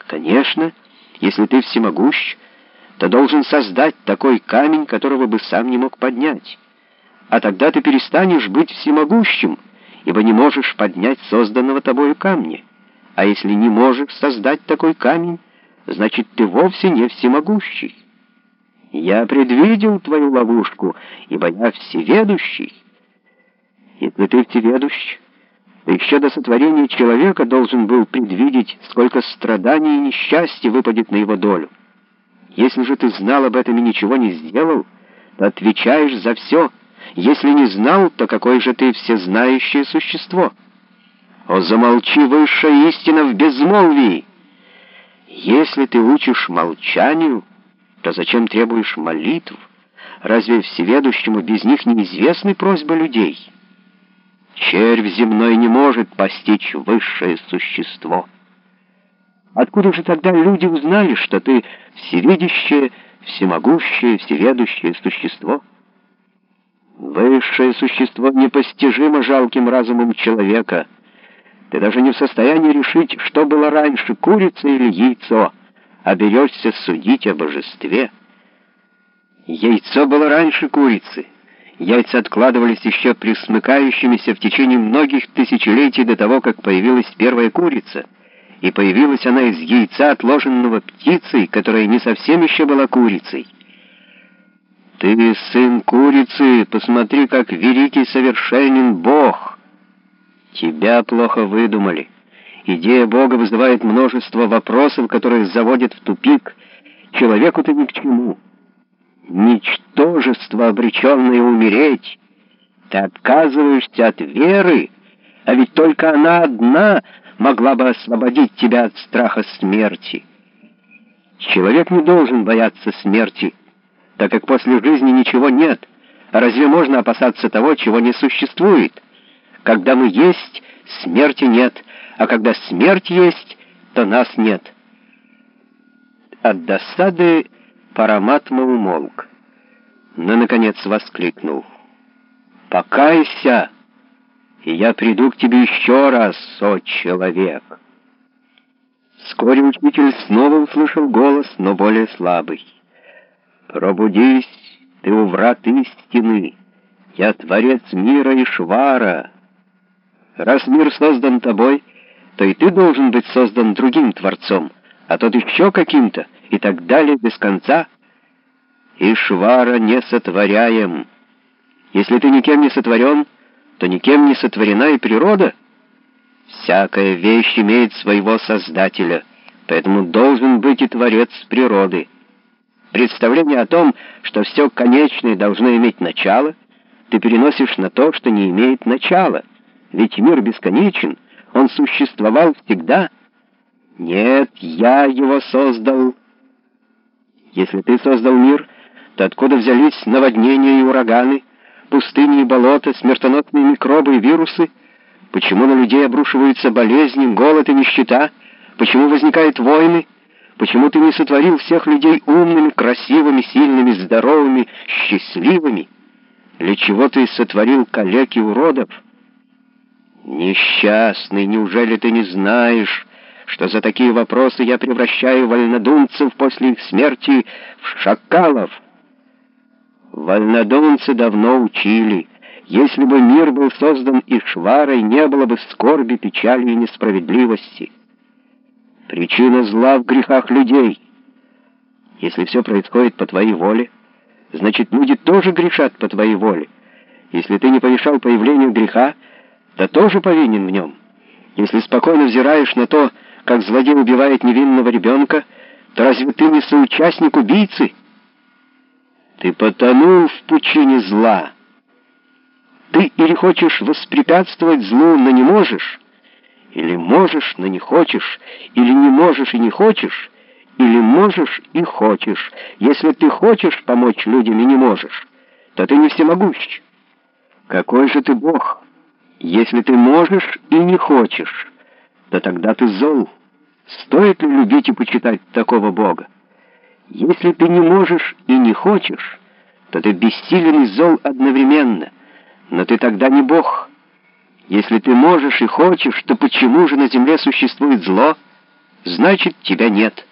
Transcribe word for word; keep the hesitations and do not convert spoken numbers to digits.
Конечно, если ты всемогущ, то должен создать такой камень, которого бы сам не мог поднять. А тогда ты перестанешь быть всемогущим, ибо не можешь поднять созданного тобою камня. А если не можешь создать такой камень, значит, ты вовсе не всемогущий. Я предвидел твою ловушку, ибо я всеведущий. Если ты всеведущ, то еще до сотворения человека должен был предвидеть, сколько страданий и несчастья выпадет на его долю. Если же ты знал об этом и ничего не сделал, то отвечаешь за все. Если не знал, то какое же ты всезнающее существо? О, замолчи, высшая истина в безмолвии! Если ты учишь молчанию, то зачем требуешь молитв? Разве всеведущему без них неизвестны просьбы людей? Червь земной не может постичь высшее существо. Откуда же тогда люди узнали, что ты всевидящее, всемогущее, всеведущее существо? Высшее существо непостижимо жалким разумом человека. Ты даже не в состоянии решить, что было раньше, курица или яйцо, а берешься судить о божестве. Яйцо было раньше курицы. Яйца откладывались еще присмыкающимися в течение многих тысячелетий до того, как появилась первая курица. И появилась она из яйца, отложенного птицей, которая не совсем еще была курицей. Ты, сын курицы, посмотри, как великий совершенен Бог. Тебя плохо выдумали. Идея Бога вызывает множество вопросов, которые заводят в тупик. Человеку-то ни к чему. Ничтожество, обреченное умереть. Ты отказываешься от веры, а ведь только она одна могла бы освободить тебя от страха смерти. Человек не должен бояться смерти, так как после жизни ничего нет. А разве можно опасаться того, чего не существует? Когда мы есть, смерти нет, а когда смерть есть, то нас нет. От досады Параматма умолк, но, наконец, воскликнул: «Покайся, и я приду к тебе еще раз, о человек!» Вскоре учитель снова услышал голос, но более слабый. «Пробудись, ты у врат истины, я творец мира Ишвара. Раз мир создан тобой, то и ты должен быть создан другим творцом, а тот еще каким-то, и так далее без конца. Ишвара не сотворяем. Если ты никем не сотворен, то никем не сотворена и природа. Всякая вещь имеет своего создателя, поэтому должен быть и творец природы. Представление о том, что все конечное должно иметь начало, ты переносишь на то, что не имеет начала. Ведь мир бесконечен, он существовал всегда. Нет, я его создал. Если ты создал мир, то откуда взялись наводнения и ураганы, пустыни и болота, смертоносные микробы и вирусы? Почему на людей обрушиваются болезни, голод и нищета? Почему возникают войны? Почему ты не сотворил всех людей умными, красивыми, сильными, здоровыми, счастливыми? Для чего ты сотворил калек и уродов? Несчастный, неужели ты не знаешь, что за такие вопросы я превращаю вольнодумцев после их смерти в шакалов? Вольнодумцы давно учили: если бы мир был создан Ишварой, не было бы скорби, печали и несправедливости. Причина зла в грехах людей. Если все происходит по твоей воле, значит, люди тоже грешат по твоей воле. Если ты не помешал появлению греха, то тоже повинен в нем. Если спокойно взираешь на то, как злодей убивает невинного ребенка, то разве ты не соучастник убийцы? Ты потонул в пучине зла. Ты или хочешь воспрепятствовать злу, но не можешь, или можешь, но не хочешь, или не можешь и не хочешь, или можешь и хочешь. Если ты хочешь помочь людям и не можешь, то ты не всемогущ. Какой же ты Бог? Если ты можешь и не хочешь, то тогда ты зол. Стоит ли любить и почитать такого Бога? Если ты не можешь и не хочешь, то ты бессилен и зол одновременно, но ты тогда не Бог. Если ты можешь и хочешь, то почему же на земле существует зло? значит, тебя нет.